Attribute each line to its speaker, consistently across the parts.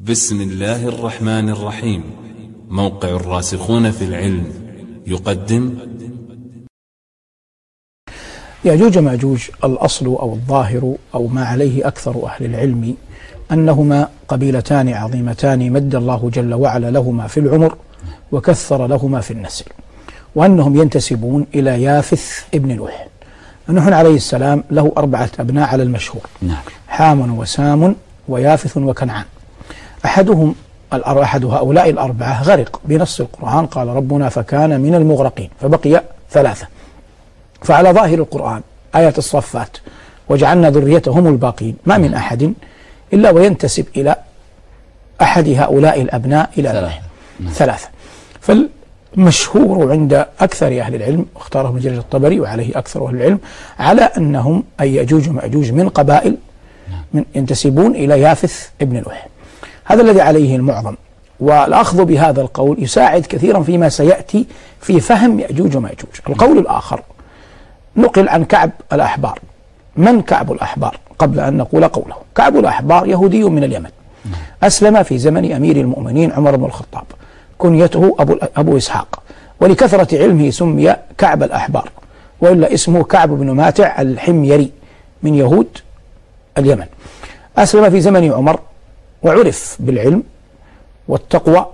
Speaker 1: بسم الله الرحمن الرحيم. موقع الراسخون في العلم يقدم
Speaker 2: يأجوج ومأجوج. الأصل أو الظاهر أو ما عليه أكثر أهل العلم أنهما قبيلتان عظيمتان مد الله جل وعلا لهما في العمر وكثر لهما في النسل، وأنهم ينتسبون إلى يافث ابن نوح. نوح عليه السلام له 4 أبناء على المشهور، حام وسام ويافث وكنعان. أحد هؤلاء ال4 غرق بنص القرآن، قال ربنا فكان من المغرقين، فبقي 3. فعلى ظاهر القرآن آية الصفات وجعلنا ذريته هم الباقين، ما من أحد إلا وينتسب إلى أحد هؤلاء الأبناء إلى 3. فالمشهور عند أكثر أهل العلم، واختاره ابن جرير الطبري وعليه أكثر أهل العلم، على أنهم أي يأجوج ومأجوج من قبائل ينتسبون إلى يافث ابن نوح. هذا الذي عليه المعظم، والأخذ بهذا القول يساعد كثيرا فيما سيأتي في فهم يأجوج ومأجوج. القول الآخر نقل عن كعب الأحبار. من كعب الأحبار؟ قبل أن نقول قوله، كعب الأحبار يهودي من اليمن، أسلم في زمن أمير المؤمنين عمر بن الخطاب، كنيته أبو إسحاق، ولكثرة علمه سمي كعب الأحبار، وإلا اسمه كعب بن ماتع الحميري من يهود اليمن. أسلم في زمن عمر وعرف بالعلم والتقوى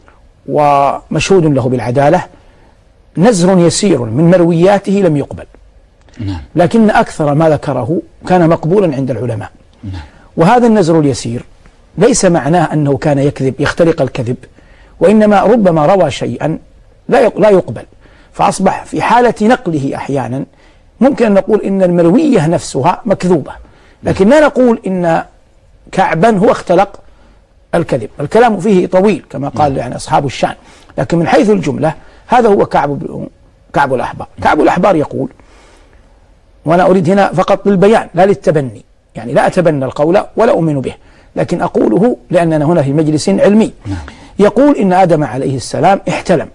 Speaker 2: ومشهود له بالعدالة. نزر يسير من مروياته لم يقبل، لكن أكثر ما ذكره كان مقبولا عند العلماء. وهذا النزر اليسير ليس معناه أنه كان يكذب يختلق الكذب، وإنما ربما روى شيئا لا يقبل، فأصبح في حالة نقله أحيانا ممكن أن نقول إن المروية نفسها مكذوبة، لكن لا نقول إن كعبا هو اختلق الكذب. الكلام فيه طويل كما قال يعني أصحاب الشان، لكن من حيث الجملة هذا هو كعب الأحبار. كعب الأحبار يقول، وأنا أريد هنا فقط للبيان لا للتبني، يعني لا أتبنى القول ولا أؤمن به، لكن أقوله لأننا هنا في مجلس علمي. يقول إن آدم عليه السلام احتلم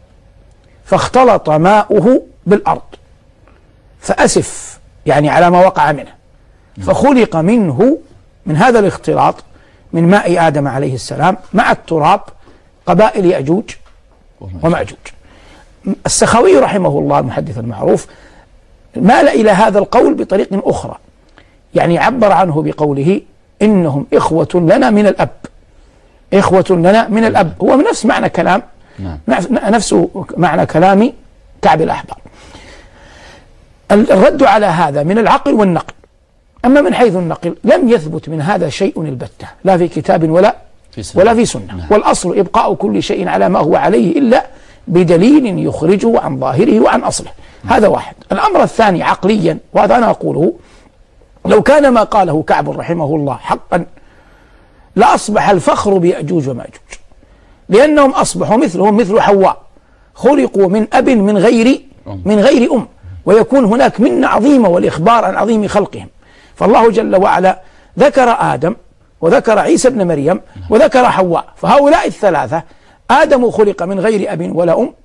Speaker 2: فاختلط ماؤه بالأرض فأسف، يعني على ما وقع منه، فخلق منه من هذا الاختلاط من ماء آدم عليه السلام مع التراب قبائل يأجوج ومأجوج. السخاوي رحمه الله المحدث المعروف مال إلى هذا القول بطريق أخرى، يعني عبر عنه بقوله إنهم إخوة لنا من الأب، إخوة لنا من الأب، هو نفس معنى كلام نفسه معنى كلام كعب الأحبار. الرد على هذا من العقل والنقل. أما من حيث النقل لم يثبت من هذا شيء البتة، لا في كتاب ولا في سنة. والأصل إبقاء كل شيء على ما هو عليه إلا بدليل يخرجه عن ظاهره وعن أصله. هذا واحد. الأمر الثاني عقليا، وهذا أنا أقوله، لو كان ما قاله كعب رحمه الله حقا لأصبح الفخر بيأجوج ومأجوج، لأنهم أصبحوا مثلهم مثل حواء، خلقوا من أب من غير أم، ويكون هناك منة عظيمة والإخبار عن عظيم خلقهم. فالله جل وعلا ذكر آدم وذكر عيسى ابن مريم وذكر حواء، فهؤلاء ال3 آدم خلق من غير أب ولا أم،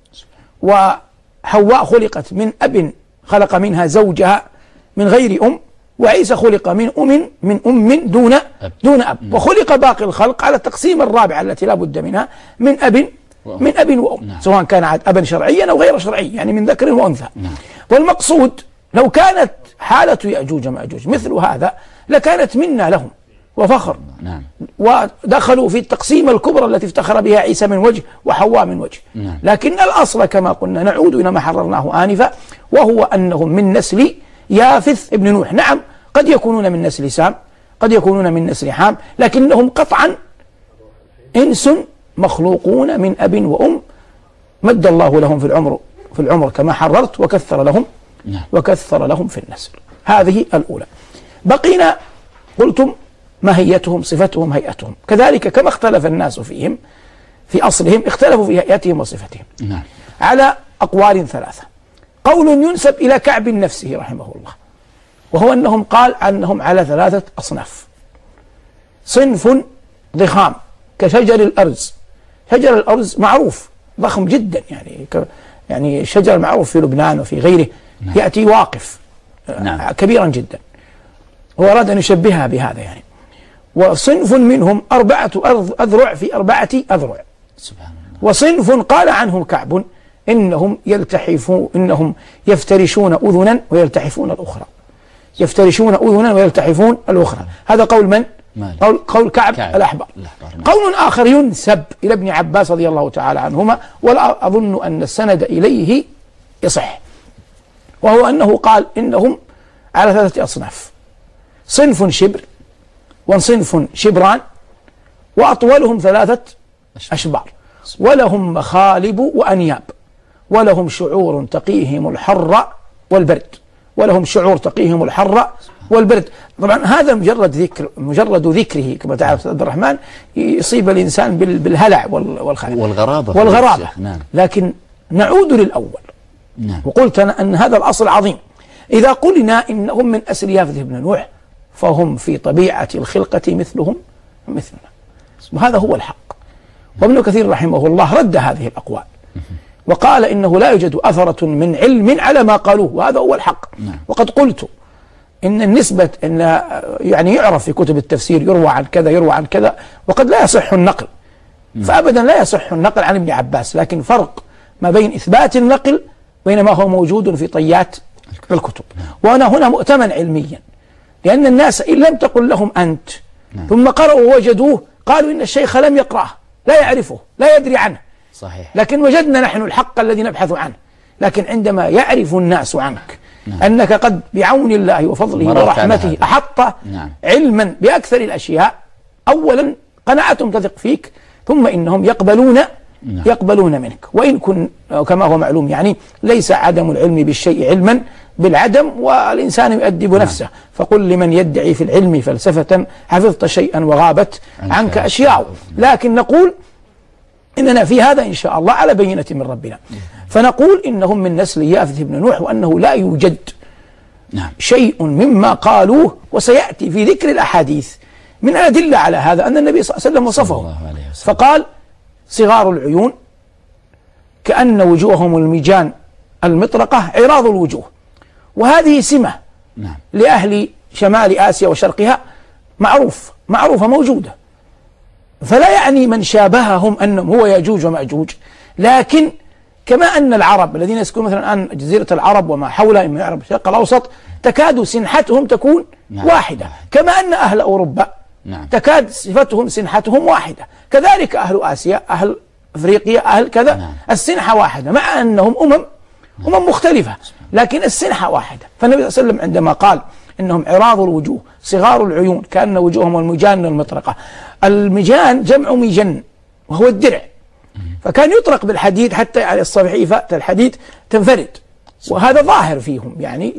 Speaker 2: وحواء خلقت من أب خلق منها زوجها من غير أم، وعيسى خلق من أم دون أب، وخلق باقي الخلق على التقسيم الرابع التي لا بد منها من أب وأم، سواء كان أبا شرعيا أو غير شرعي، يعني من ذكر وأنثى. والمقصود لو كانت حالة يأجوج ومأجوج مثل هذا لكانت منا لهم وفخر، ودخلوا في التقسيم الكبرى التي افتخر بها عيسى من وجه وحواء من وجه. لكن الأصل كما قلنا نعود إلى ما حررناه آنفا، وهو أنهم من نسل يافث ابن نوح. نعم قد يكونون من نسل سام، قد يكونون من نسل حام، لكنهم قطعا إنس مخلوقون من أب وأم، مد الله لهم في العمر كما حررت، وكثر لهم في النسل. هذه الأولى. بقينا قلتم ماهيتهم، صفتهم، هيئتهم. كذلك كما اختلف الناس فيهم في أصلهم اختلفوا في هيئتهم وصفتهم على أقوال 3. قول ينسب إلى كعب نفسه رحمه الله، وهو أنهم قال أنهم على 3 أصناف. صنف ضخام كشجر الأرز. شجر الأرز معروف ضخم جدا، يعني الشجر المعروف في لبنان وفي غيره يأتي واقف كبيرا جدا، هو أراد أن يشبهها بهذا يعني. وصنف منهم 4 أذرع في 4 أذرع.
Speaker 3: سبحان الله.
Speaker 2: وصنف قال عنهم كعب إنهم يفترشون أذنا ويلتحفون الأخرى. يفترشون أذنا ويلتحفون الأخرى. هذا قول من؟ قول كعب الأحبار. قول آخر ينسب إلى ابن عباس رضي الله تعالى عنهما، ولا أظن أن السند إليه يصح، وهو أنه قال إنهم على 3 أصناف: صنف شبر، وصنف شبران، وأطولهم 3 أشبار، ولهم مخالب وأنياب، ولهم شعور تقيهم الحر والبرد. ولهم شعور تقيهم الحر والبرد. طبعا هذا مجرد ذكره كما تعرف عبد الرحمن يصيب الإنسان بالهلع والغرابة.
Speaker 3: نعم.
Speaker 2: لكن نعود للأول.
Speaker 3: نعم.
Speaker 2: وقلت أنا أن هذا الأصل عظيم. إذا قلنا إنهم من أسل يافث بن نوح فهم في طبيعة الخلقة مثلنا، وهذا هو الحق. وابن كثير رحمه الله رد هذه الأقوال وقال إنه لا يوجد أثرة من علم على ما قالوه، وهذا هو الحق. وقد قلت إن النسبة إن يعني يعرف في كتب التفسير يروى عن كذا وقد لا يصح النقل، فأبدا لا يصح النقل عن ابن عباس، لكن فرق ما بين إثبات النقل بين ما هو موجود في طيات الكتب. وأنا هنا مؤتمن علميا، لأن الناس إن لم تقل لهم أنت ثم قرأوا ووجدوه قالوا إن الشيخ لم يقرأه، لا يعرفه، لا يدري عنه.
Speaker 3: صحيح.
Speaker 2: لكن وجدنا نحن الحق الذي نبحث عنه. لكن عندما يعرف الناس عنك أنك قد بعون الله وفضله ورحمته أحط علما بأكثر الأشياء، أولا قناعتهم تثق فيك، ثم إنهم يقبلون منك. وإن كن كما هو معلوم يعني ليس عدم العلم بالشيء علما بالعدم، والإنسان يؤدب نفسه. فقل لمن يدعي في العلم فلسفة حفظت شيئا وغابت عنك أشياء. لكن نقول إننا في هذا إن شاء الله على بينة من ربنا. فنقول إنهم من نسل يافث بن نوح، وأنه لا يوجد شيء مما قالوه، وسيأتي في ذكر الأحاديث من الأدلة على هذا أن النبي صلى الله عليه وسلم وصفه فقال: صغار العيون كأن وجوههم المجان المطرقة عراض الوجوه. وهذه سمة لأهل شمال آسيا وشرقها معروفة موجودة، فلا يعني من شابههم أنهم هو يأجوج ومأجوج. لكن كما أن العرب الذين يسكنون مثلا الآن جزيرة العرب وما حولها من العرب الشرق الأوسط تكاد سنحتهم تكون واحدة، كما أن أهل أوروبا تكاد صفتهم سنحتهم واحدة، كذلك أهل آسيا، أهل أفريقيا، أهل كذا السنحة واحدة، مع أنهم أمم مختلفة لكن السنحة واحدة. فالنبي صلى الله عليه وسلم عندما قال إنهم عراض الوجوه صغار العيون كأن وجوههم المجان المطرقة، المجان جمع مجن وهو الدرع، فكان يطرق بالحديد حتى على الصفيحة الحديد تنفرد، وهذا ظاهر فيهم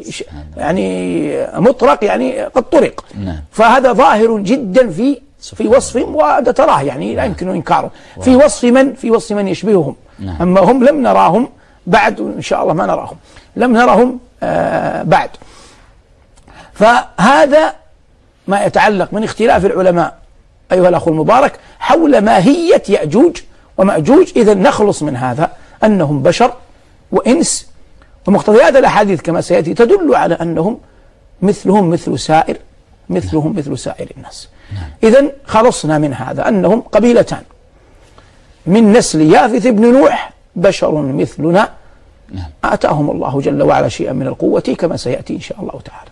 Speaker 2: يعني مطرق يعني قد طرق. فهذا ظاهر جدا في وصفهم، وهذا تراه يعني لا يمكن إنكاره في وصف من يشبههم. أما هم لم نراهم بعد، إن شاء الله ما نراهم، لم نرهم بعد. فهذا ما يتعلق من اختلاف العلماء أيها الأخ المبارك حول ماهية يأجوج ومأجوج. إذا نخلص من هذا أنهم بشر وإنس، ومقتضيات الأحاديث كما سيأتي تدل على أنهم مثلهم مثل سائر الناس. إذا خلصنا من هذا أنهم قبيلتان من نسل يافث بن نوح، بشر مثلنا، آتاهم الله جل وعلا شيئا من القوة كما سيأتي إن شاء الله تعالى.